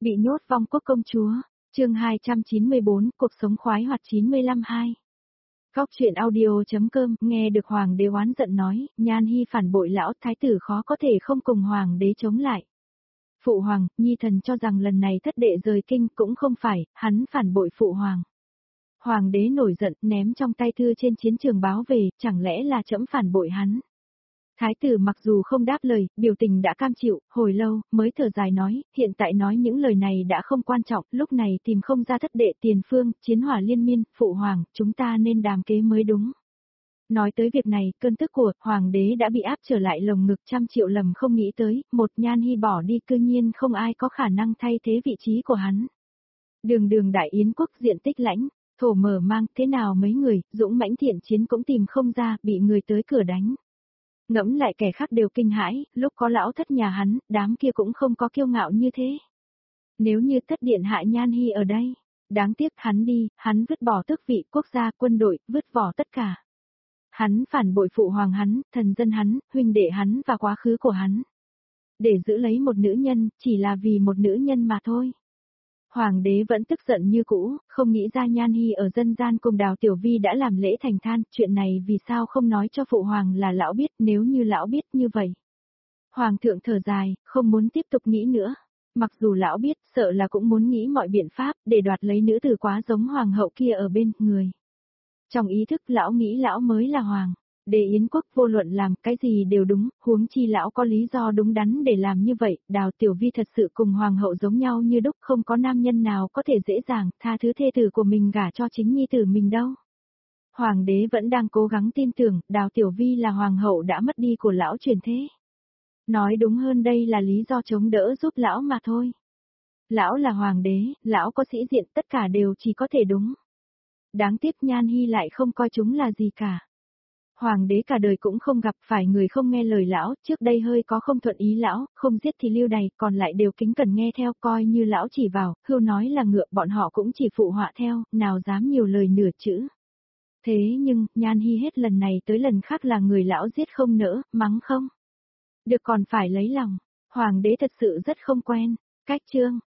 Bị nhốt vong quốc công chúa, chương 294, cuộc sống khoái hoạt 95-2. Góc truyện audio.com, nghe được hoàng đế oán giận nói, Nhan Hi phản bội lão thái tử khó có thể không cùng hoàng đế chống lại. Phụ hoàng, nhi thần cho rằng lần này thất đệ rời kinh cũng không phải, hắn phản bội phụ hoàng. Hoàng đế nổi giận ném trong tay thư trên chiến trường báo về, chẳng lẽ là trẫm phản bội hắn. Thái tử mặc dù không đáp lời, biểu tình đã cam chịu, hồi lâu, mới thở dài nói, hiện tại nói những lời này đã không quan trọng, lúc này tìm không ra thất đệ tiền phương, chiến hỏa liên miên, phụ hoàng, chúng ta nên đàm kế mới đúng. Nói tới việc này, cơn tức của hoàng đế đã bị áp trở lại lồng ngực, 100 triệu lầm không nghĩ tới, một Nhan Hi bỏ đi cư nhiên không ai có khả năng thay thế vị trí của hắn. Đường đại yến quốc diện tích lãnh, thổ mở mang, thế nào mấy người, dũng mãnh thiện chiến cũng tìm không ra, bị người tới cửa đánh. Ngẫm lại kẻ khác đều kinh hãi, lúc có lão thất nhà hắn, đám kia cũng không có kiêu ngạo như thế. Nếu như thất điện hạ Nhan Hi ở đây, đáng tiếc hắn đi, hắn vứt bỏ tước vị quốc gia, quân đội, vứt bỏ tất cả. Hắn phản bội phụ hoàng hắn, thần dân hắn, huynh đệ hắn và quá khứ của hắn. Để giữ lấy một nữ nhân, chỉ là vì một nữ nhân mà thôi. Hoàng đế vẫn tức giận như cũ, không nghĩ ra Nhan Hi ở dân gian cùng Đào Tiểu Vi đã làm lễ thành than, chuyện này vì sao không nói cho phụ hoàng là lão biết, nếu như lão biết như vậy. Hoàng thượng thở dài, không muốn tiếp tục nghĩ nữa. Mặc dù lão biết, sợ là cũng muốn nghĩ mọi biện pháp, để đoạt lấy nữ tử quá giống hoàng hậu kia ở bên người. Trong ý thức lão nghĩ lão mới là hoàng. Để Yến quốc vô luận làm cái gì đều đúng, huống chi lão có lý do đúng đắn để làm như vậy, Đào Tiểu Vi thật sự cùng hoàng hậu giống nhau như đúc, không có nam nhân nào có thể dễ dàng tha thứ thê tử của mình gả cho chính nhi tử mình đâu. Hoàng đế vẫn đang cố gắng tin tưởng, Đào Tiểu Vi là hoàng hậu đã mất đi của lão truyền thế. Nói đúng hơn đây là lý do chống đỡ giúp lão mà thôi. Lão là hoàng đế, lão có sĩ diện, tất cả đều chỉ có thể đúng. Đáng tiếc Nhan Hi lại không coi chúng là gì cả. Hoàng đế cả đời cũng không gặp phải người không nghe lời lão, trước đây hơi có không thuận ý lão, không giết thì lưu đày, còn lại đều kính cẩn nghe theo, coi như lão chỉ vào, hưu nói là ngựa, bọn họ cũng chỉ phụ họa theo, nào dám nhiều lời nửa chữ. Thế nhưng, Nhan Hi hết lần này tới lần khác là người lão giết không nỡ, mắng không. Được còn phải lấy lòng, hoàng đế thật sự rất không quen, cách chương.